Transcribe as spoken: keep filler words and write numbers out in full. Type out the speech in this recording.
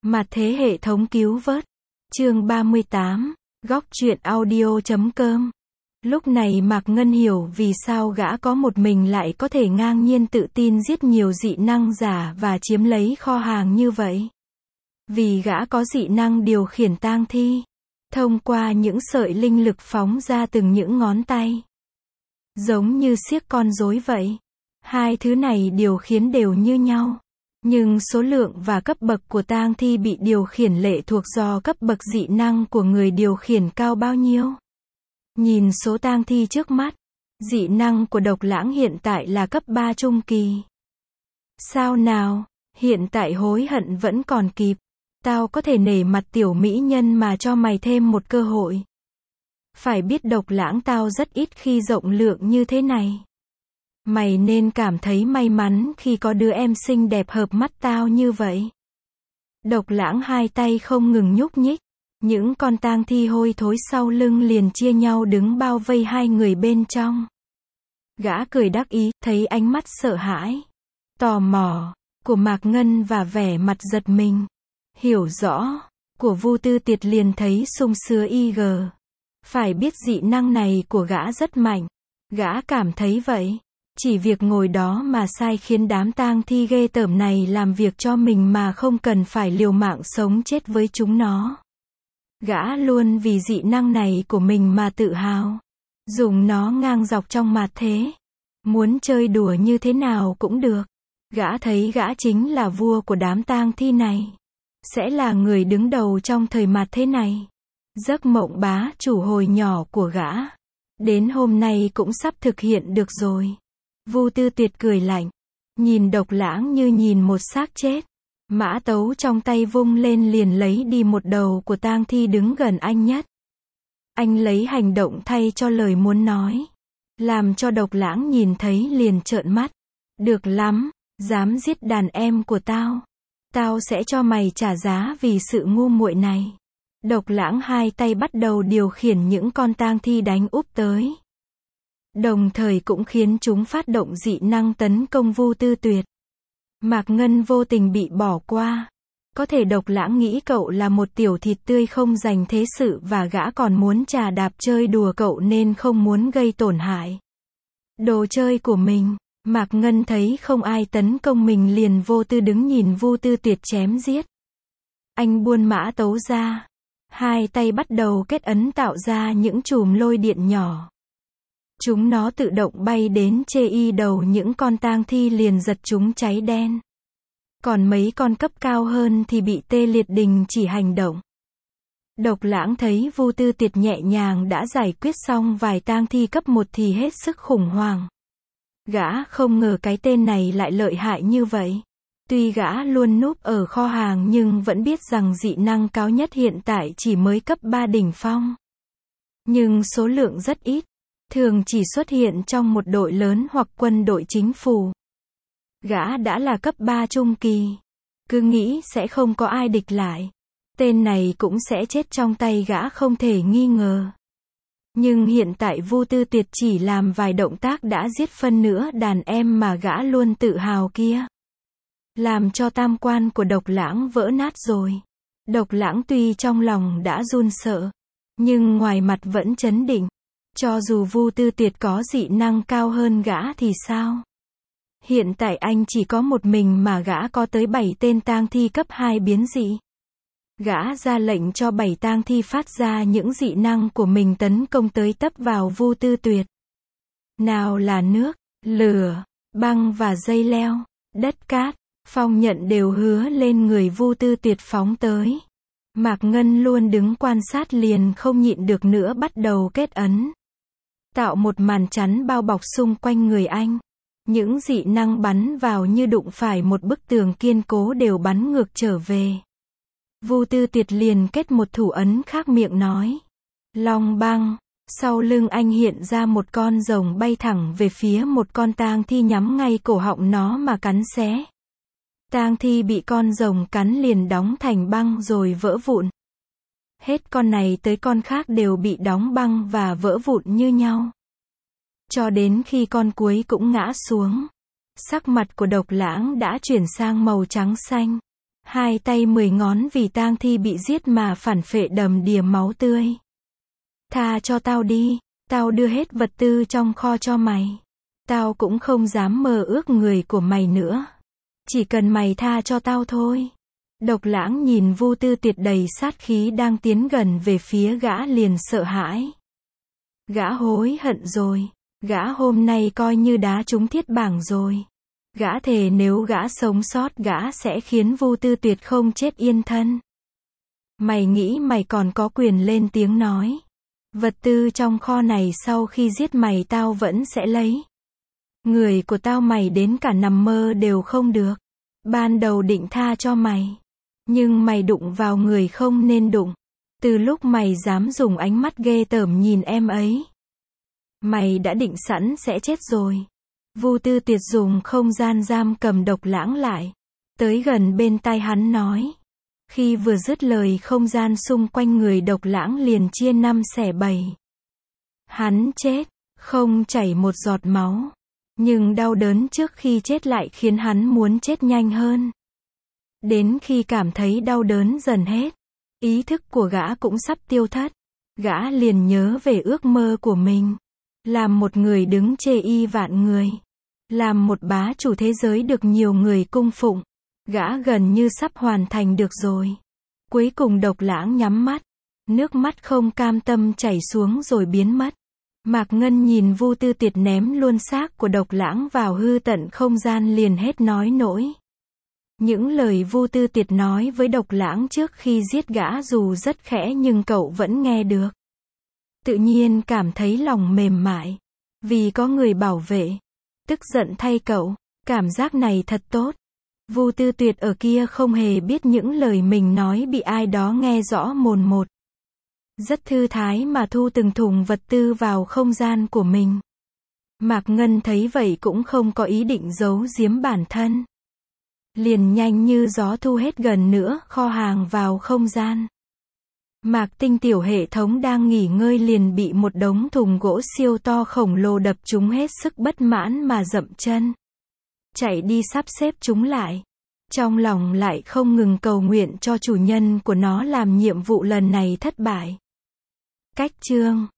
Mặt thế hệ thống cứu vớt. Chương ba mươi tám. Góc truyện audio chấm com. Lúc này Mạc Ngân hiểu vì sao gã có một mình lại có thể ngang nhiên tự tin giết nhiều dị năng giả và chiếm lấy kho hàng như vậy. Vì gã có dị năng điều khiển tang thi. Thông qua những sợi linh lực phóng ra từng những ngón tay. Giống như siếc con rối vậy. Hai thứ này điều khiển đều như nhau. Nhưng số lượng và cấp bậc của tang thi bị điều khiển lệ thuộc do cấp bậc dị năng của người điều khiển cao bao nhiêu. Nhìn số tang thi trước mắt, dị năng của Độc Lãng hiện tại là cấp ba trung kỳ. Sao nào, hiện tại hối hận vẫn còn kịp. Tao có thể nể mặt tiểu mỹ nhân mà cho mày thêm một cơ hội. Phải biết Độc Lãng tao rất ít khi rộng lượng như thế này. Mày nên cảm thấy may mắn khi có đứa em xinh đẹp hợp mắt tao như vậy. Độc Lãng hai tay không ngừng nhúc nhích. Những con tang thi hôi thối sau lưng liền chia nhau đứng bao vây hai người bên trong. Gã cười đắc ý, thấy ánh mắt sợ hãi, tò mò của Mạc Ngân và vẻ mặt giật mình, hiểu rõ của Vu Tư Tiệt liền thấy sung sướng y gờ. Phải biết dị năng này của gã rất mạnh. Gã cảm thấy vậy. Chỉ việc ngồi đó mà sai khiến đám tang thi ghê tởm này làm việc cho mình mà không cần phải liều mạng sống chết với chúng nó. Gã luôn vì dị năng này của mình mà tự hào. Dùng nó ngang dọc trong mặt thế. Muốn chơi đùa như thế nào cũng được. Gã thấy gã chính là vua của đám tang thi này. Sẽ là người đứng đầu trong thời mặt thế này. Giấc mộng bá chủ hồi nhỏ của gã. Đến hôm nay cũng sắp thực hiện được rồi. Vu Tư Tuyệt cười lạnh. Nhìn Độc Lãng như nhìn một xác chết. Mã tấu trong tay vung lên liền lấy đi một đầu của tang thi đứng gần anh nhất. Anh lấy hành động thay cho lời muốn nói. Làm cho Độc Lãng nhìn thấy liền trợn mắt. Được lắm, dám giết đàn em của tao. Tao sẽ cho mày trả giá vì sự ngu muội này. Độc Lãng hai tay bắt đầu điều khiển những con tang thi đánh úp tới. Đồng thời cũng khiến chúng phát động dị năng tấn công Vu Tư Tuyệt. Mạc Ngân vô tình bị bỏ qua. Có thể Độc Lãng nghĩ cậu là một tiểu thịt tươi không dành thế sự và gã còn muốn trà đạp chơi đùa cậu nên không muốn gây tổn hại đồ chơi của mình. Mạc Ngân thấy không ai tấn công mình liền vô tư đứng nhìn Vu Tư Tuyệt chém giết. Anh buôn mã tấu ra. Hai tay bắt đầu kết ấn tạo ra những chùm lôi điện nhỏ. Chúng nó tự động bay đến chê y đầu những con tang thi liền giật chúng cháy đen. Còn mấy con cấp cao hơn thì bị tê liệt đình chỉ hành động. Độc Lãng thấy Vu Tư Tiệt nhẹ nhàng đã giải quyết xong vài tang thi cấp một thì hết sức khủng hoảng. Gã không ngờ cái tên này lại lợi hại như vậy. Tuy gã luôn núp ở kho hàng nhưng vẫn biết rằng dị năng cao nhất hiện tại chỉ mới cấp ba đỉnh phong. Nhưng số lượng rất ít. Thường chỉ xuất hiện trong một đội lớn hoặc quân đội chính phủ. Gã đã là cấp ba trung kỳ. Cứ nghĩ sẽ không có ai địch lại. Tên này cũng sẽ chết trong tay gã không thể nghi ngờ. Nhưng hiện tại Vu Tư Tuyệt chỉ làm vài động tác đã giết phân nửa đàn em mà gã luôn tự hào kia. Làm cho tam quan của Độc Lãng vỡ nát rồi. Độc Lãng tuy trong lòng đã run sợ. Nhưng ngoài mặt vẫn trấn định. Cho dù Vu Tư Tuyệt có dị năng cao hơn gã thì sao? Hiện tại anh chỉ có một mình mà gã có tới bảy tên tang thi cấp hai biến dị. Gã ra lệnh cho bảy tang thi phát ra những dị năng của mình tấn công tới tấp vào Vu Tư Tuyệt. Nào là nước, lửa, băng và dây leo, đất cát, phong nhận đều hứa lên người Vu Tư Tuyệt phóng tới. Mạc Ngân luôn đứng quan sát liền không nhịn được nữa bắt đầu kết ấn. Tạo một màn chắn bao bọc xung quanh người anh. Những dị năng bắn vào như đụng phải một bức tường kiên cố đều bắn ngược trở về. Vu Tư Tuyệt liền kết một thủ ấn khác miệng nói. Long băng. Sau lưng anh hiện ra một con rồng bay thẳng về phía một con tang thi nhắm ngay cổ họng nó mà cắn xé. Tang thi bị con rồng cắn liền đóng thành băng rồi vỡ vụn. Hết con này tới con khác đều bị đóng băng và vỡ vụn như nhau. Cho đến khi con cuối cũng ngã xuống. Sắc mặt của Độc Lãng đã chuyển sang màu trắng xanh. Hai tay mười ngón vì tang thi bị giết mà phản phệ đầm đìa máu tươi. Tha cho tao đi, tao đưa hết vật tư trong kho cho mày. Tao cũng không dám mơ ước người của mày nữa. Chỉ cần mày tha cho tao thôi. Độc Lãng nhìn Vu Tư Tiệt đầy sát khí đang tiến gần về phía gã liền sợ hãi. Gã hối hận rồi. Gã hôm nay coi như đá trúng thiết bảng rồi. Gã thề nếu gã sống sót gã sẽ khiến Vu Tư Tuyệt không chết yên thân. Mày nghĩ mày còn có quyền lên tiếng nói. Vật tư trong kho này sau khi giết mày tao vẫn sẽ lấy. Người của tao mày đến cả nằm mơ đều không được. Ban đầu định tha cho mày. Nhưng mày đụng vào người không nên đụng. Từ lúc mày dám dùng ánh mắt ghê tởm nhìn em ấy. Mày đã định sẵn sẽ chết rồi. Vu Tư Tuyệt dùng không gian giam cầm Độc Lãng lại. Tới gần bên tai hắn nói. Khi vừa dứt lời không gian xung quanh người Độc Lãng liền chia năm xẻ bảy. Hắn chết, không chảy một giọt máu. Nhưng đau đớn trước khi chết lại khiến hắn muốn chết nhanh hơn. Đến khi cảm thấy đau đớn dần hết, ý thức của gã cũng sắp tiêu thất. Gã liền nhớ về ước mơ của mình. Làm một người đứng chê y vạn người. Làm một bá chủ thế giới được nhiều người cung phụng. Gã gần như sắp hoàn thành được rồi. Cuối cùng Độc Lãng nhắm mắt. Nước mắt không cam tâm chảy xuống rồi biến mất. Mạc Ngân nhìn Vu Tư Tiệt ném luôn xác của Độc Lãng vào hư tận không gian liền hết nói nỗi. Những lời Vu Tư Tiệt nói với Độc Lãng trước khi giết gã dù rất khẽ nhưng cậu vẫn nghe được. Tự nhiên cảm thấy lòng mềm mại. Vì có người bảo vệ. Tức giận thay cậu. Cảm giác này thật tốt. Vu Tư Tuyệt ở kia không hề biết những lời mình nói bị ai đó nghe rõ mồn một. Rất thư thái mà thu từng thùng vật tư vào không gian của mình. Mạc Ngân thấy vậy cũng không có ý định giấu giếm bản thân. Liền nhanh như gió thu hết gần nữa kho hàng vào không gian. Mạc Tinh tiểu hệ thống đang nghỉ ngơi liền bị một đống thùng gỗ siêu to khổng lồ đập trúng hết sức bất mãn mà dậm chân. Chạy đi sắp xếp chúng lại. Trong lòng lại không ngừng cầu nguyện cho chủ nhân của nó làm nhiệm vụ lần này thất bại. Cách chương